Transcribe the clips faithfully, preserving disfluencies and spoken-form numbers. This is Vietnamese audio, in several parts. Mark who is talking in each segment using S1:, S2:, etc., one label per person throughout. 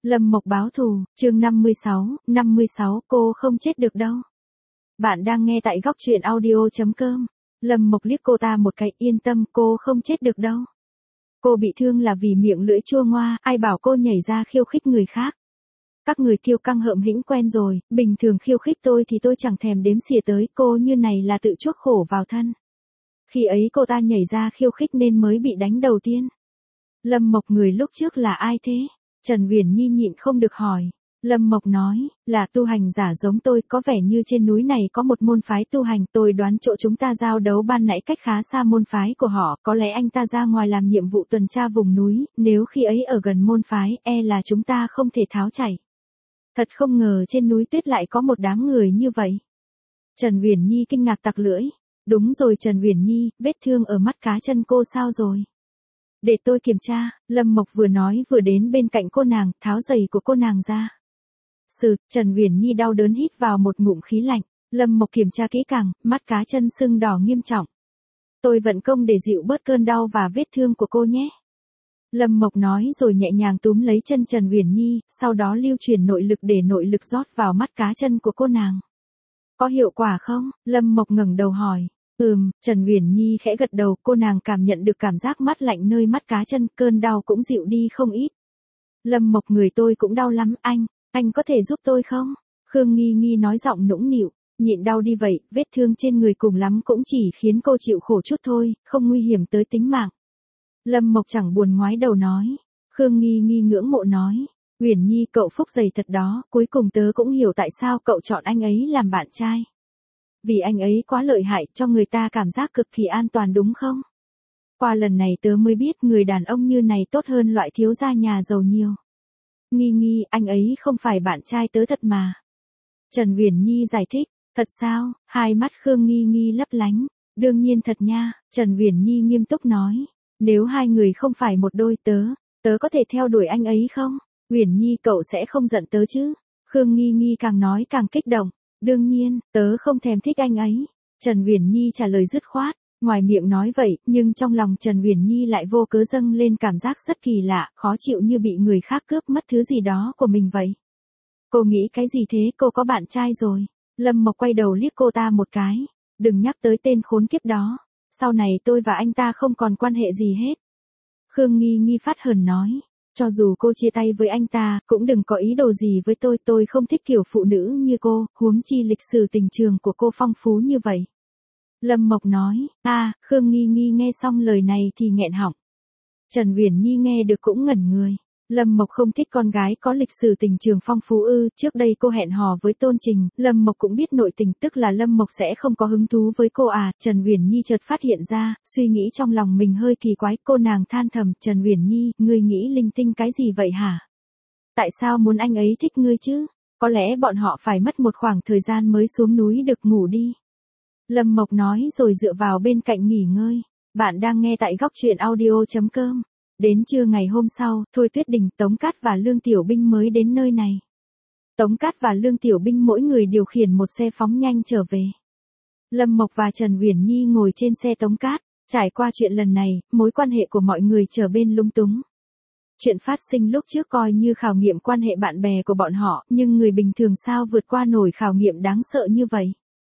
S1: Lâm Mộc báo thù, chương năm mươi sáu, năm mươi sáu, cô không chết được đâu. Bạn đang nghe tại góc truyện audio chấm com. Lâm Mộc liếc cô ta một cái, yên tâm, cô không chết được đâu. Cô bị thương là vì miệng lưỡi chua ngoa, ai bảo cô nhảy ra khiêu khích người khác. Các người kiêu căng hợm hĩnh quen rồi, bình thường khiêu khích tôi thì tôi chẳng thèm đếm xỉa tới, cô như này là tự chuốc khổ vào thân. Khi ấy cô ta nhảy ra khiêu khích nên mới bị đánh đầu tiên. Lâm Mộc người lúc trước là ai thế? Trần Uyển Nhi nhịn không được hỏi. Lâm Mộc nói, là tu hành giả giống tôi, có vẻ như trên núi này có một môn phái tu hành, tôi đoán chỗ chúng ta giao đấu ban nãy cách khá xa môn phái của họ, có lẽ anh ta ra ngoài làm nhiệm vụ tuần tra vùng núi, nếu khi ấy ở gần môn phái, e là chúng ta không thể tháo chạy. Thật không ngờ trên núi tuyết lại có một đám người như vậy. Trần Uyển Nhi kinh ngạc tặc lưỡi. Đúng rồi Trần Uyển Nhi, vết thương ở mắt cá chân cô sao rồi? Để tôi kiểm tra, Lâm Mộc vừa nói vừa đến bên cạnh cô nàng, tháo giày của cô nàng ra. Sừ, Trần Uyển Nhi đau đớn hít vào một ngụm khí lạnh, Lâm Mộc kiểm tra kỹ càng, mắt cá chân sưng đỏ nghiêm trọng. Tôi vận công để dịu bớt cơn đau và vết thương của cô nhé. Lâm Mộc nói rồi nhẹ nhàng túm lấy chân Trần Uyển Nhi, sau đó lưu truyền nội lực để nội lực rót vào mắt cá chân của cô nàng. Có hiệu quả không? Lâm Mộc ngẩng đầu hỏi. Ừm, Trần Uyển Nhi khẽ gật đầu, cô nàng cảm nhận được cảm giác mát lạnh nơi mắt cá chân, cơn đau cũng dịu đi không ít. Lâm Mộc người tôi cũng đau lắm, anh, anh có thể giúp tôi không? Khương Nghi Nghi nói giọng nũng nịu, nhịn đau đi vậy, vết thương trên người cùng lắm cũng chỉ khiến cô chịu khổ chút thôi, không nguy hiểm tới tính mạng. Lâm Mộc chẳng buồn ngoái đầu nói. Khương Nghi Nghi ngưỡng mộ nói, Uyển Nhi cậu phúc dày thật đó, cuối cùng tớ cũng hiểu tại sao cậu chọn anh ấy làm bạn trai. Vì anh ấy quá lợi hại, cho người ta cảm giác cực kỳ an toàn đúng không? Qua lần này tớ mới biết người đàn ông như này tốt hơn loại thiếu gia nhà giàu nhiều. Nghi Nghi, anh ấy không phải bạn trai tớ thật mà. Trần Uyển Nhi giải thích, thật sao? Hai mắt Khương Nghi Nghi lấp lánh. Đương nhiên thật nha, Trần Uyển Nhi nghiêm túc nói. Nếu hai người không phải một đôi tớ, tớ có thể theo đuổi anh ấy không? Uyển Nhi cậu sẽ không giận tớ chứ? Khương Nghi Nghi càng nói càng kích động. Đương nhiên, tớ không thèm thích anh ấy. Trần Uyển Nhi trả lời dứt khoát, ngoài miệng nói vậy, nhưng trong lòng Trần Uyển Nhi lại vô cớ dâng lên cảm giác rất kỳ lạ, khó chịu như bị người khác cướp mất thứ gì đó của mình vậy. Cô nghĩ cái gì thế, cô có bạn trai rồi. Lâm Mộc quay đầu liếc cô ta một cái. Đừng nhắc tới tên khốn kiếp đó. Sau này tôi và anh ta không còn quan hệ gì hết. Khương Nghi Nghi phát hờn nói. Cho dù cô chia tay với anh ta, cũng đừng có ý đồ gì với tôi, tôi không thích kiểu phụ nữ như cô, huống chi lịch sử tình trường của cô phong phú như vậy. Lâm Mộc nói, a, à, Khương Nghi Nghi nghe xong lời này thì nghẹn họng. Trần Uyển Nhi nghe được cũng ngẩn người. Lâm Mộc không thích con gái có lịch sử tình trường phong phú ư, trước đây cô hẹn hò với Tôn Trình, Lâm Mộc cũng biết nội tình, tức là Lâm Mộc sẽ không có hứng thú với cô à, Trần Uyển Nhi chợt phát hiện ra, suy nghĩ trong lòng mình hơi kỳ quái, cô nàng than thầm, Trần Uyển Nhi, ngươi nghĩ linh tinh cái gì vậy hả? Tại sao muốn anh ấy thích ngươi chứ? Có lẽ bọn họ phải mất một khoảng thời gian mới xuống núi được ngủ đi. Lâm Mộc nói rồi dựa vào bên cạnh nghỉ ngơi. Bạn đang nghe tại góc truyện audio chấm com. Đến trưa ngày hôm sau, Thôi Tuyết Đình, Tống Cát và Lương Tiểu Binh mới đến nơi này. Tống Cát và Lương Tiểu Binh mỗi người điều khiển một xe phóng nhanh trở về. Lâm Mộc và Trần Uyển Nhi ngồi trên xe Tống Cát, trải qua chuyện lần này, mối quan hệ của mọi người trở bên lung túng. Chuyện phát sinh lúc trước coi như khảo nghiệm quan hệ bạn bè của bọn họ, nhưng người bình thường sao vượt qua nổi khảo nghiệm đáng sợ như vậy.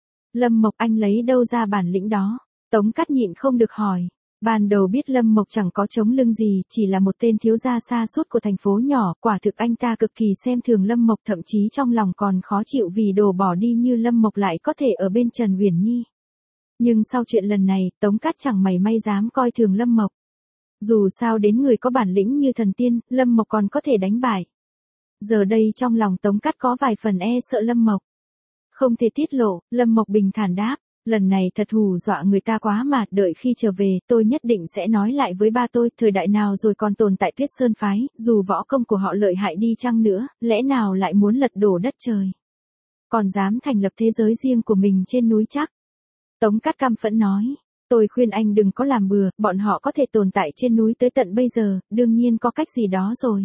S1: Lâm Mộc anh lấy đâu ra bản lĩnh đó? Tống Cát nhịn không được hỏi. Ban đầu biết Lâm Mộc chẳng có chống lưng gì, chỉ là một tên thiếu gia xa suốt của thành phố nhỏ, quả thực anh ta cực kỳ xem thường Lâm Mộc, thậm chí trong lòng còn khó chịu vì đồ bỏ đi như Lâm Mộc lại có thể ở bên Trần Uyển Nhi. Nhưng sau chuyện lần này, Tống Cát chẳng mảy may dám coi thường Lâm Mộc. Dù sao đến người có bản lĩnh như thần tiên, Lâm Mộc còn có thể đánh bại. Giờ đây trong lòng Tống Cát có vài phần e sợ Lâm Mộc. Không thể tiết lộ, Lâm Mộc bình thản đáp. Lần này thật hù dọa người ta quá mà, đợi khi trở về, tôi nhất định sẽ nói lại với ba tôi, thời đại nào rồi còn tồn tại Tuyết Sơn phái, dù võ công của họ lợi hại đi chăng nữa, lẽ nào lại muốn lật đổ đất trời. Còn dám thành lập thế giới riêng của mình trên núi chắc. Tống Cát căm phẫn nói, tôi khuyên anh đừng có làm bừa, bọn họ có thể tồn tại trên núi tới tận bây giờ, đương nhiên có cách gì đó rồi.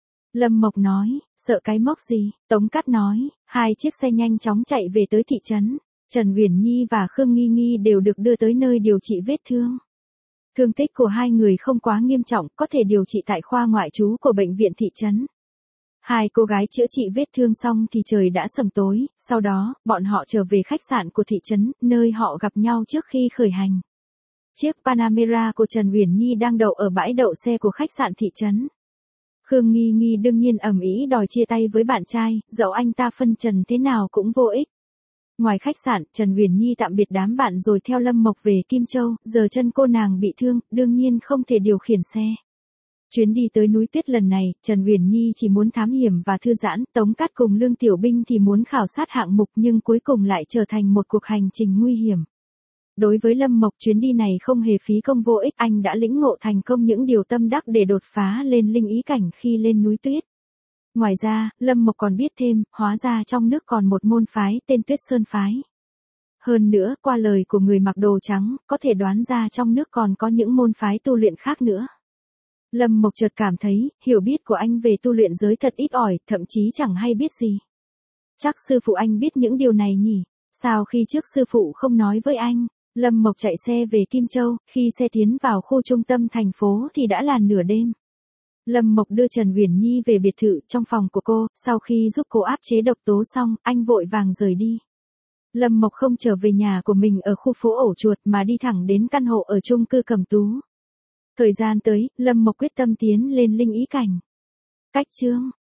S1: Lâm Mộc nói, sợ cái móc gì, Tống Cát nói, hai chiếc xe nhanh chóng chạy về tới thị trấn. Trần Uyển Nhi và Khương Nghi Nghi đều được đưa tới nơi điều trị vết thương. Thương tích của hai người không quá nghiêm trọng, có thể điều trị tại khoa ngoại trú của bệnh viện thị trấn. Hai cô gái chữa trị vết thương xong thì trời đã sầm tối, sau đó, bọn họ trở về khách sạn của thị trấn, nơi họ gặp nhau trước khi khởi hành. Chiếc Panamera của Trần Uyển Nhi đang đậu ở bãi đậu xe của khách sạn thị trấn. Khương Nghi Nghi đương nhiên ầm ĩ đòi chia tay với bạn trai, dẫu anh ta phân trần thế nào cũng vô ích. Ngoài khách sạn, Trần Uyển Nhi tạm biệt đám bạn rồi theo Lâm Mộc về Kim Châu, giờ chân cô nàng bị thương, đương nhiên không thể điều khiển xe. Chuyến đi tới núi tuyết lần này, Trần Uyển Nhi chỉ muốn thám hiểm và thư giãn, Tống Cát cùng Lương Tiểu Binh thì muốn khảo sát hạng mục nhưng cuối cùng lại trở thành một cuộc hành trình nguy hiểm. Đối với Lâm Mộc chuyến đi này không hề phí công vô ích, anh đã lĩnh ngộ thành công những điều tâm đắc để đột phá lên linh ý cảnh khi lên núi tuyết. Ngoài ra, Lâm Mộc còn biết thêm, hóa ra trong nước còn một môn phái tên Tuyết Sơn Phái. Hơn nữa, qua lời của người mặc đồ trắng, có thể đoán ra trong nước còn có những môn phái tu luyện khác nữa. Lâm Mộc chợt cảm thấy, hiểu biết của anh về tu luyện giới thật ít ỏi, thậm chí chẳng hay biết gì. Chắc sư phụ anh biết những điều này nhỉ? Sao khi trước sư phụ không nói với anh? Lâm Mộc chạy xe về Kim Châu, khi xe tiến vào khu trung tâm thành phố thì đã là nửa đêm. Lâm Mộc đưa Trần Uyển Nhi về biệt thự trong phòng của cô, sau khi giúp cô áp chế độc tố xong, anh vội vàng rời đi. Lâm Mộc không trở về nhà của mình ở khu phố ổ chuột mà đi thẳng đến căn hộ ở chung cư Cẩm Tú. Thời gian tới, Lâm Mộc quyết tâm tiến lên linh ý cảnh. Cách chương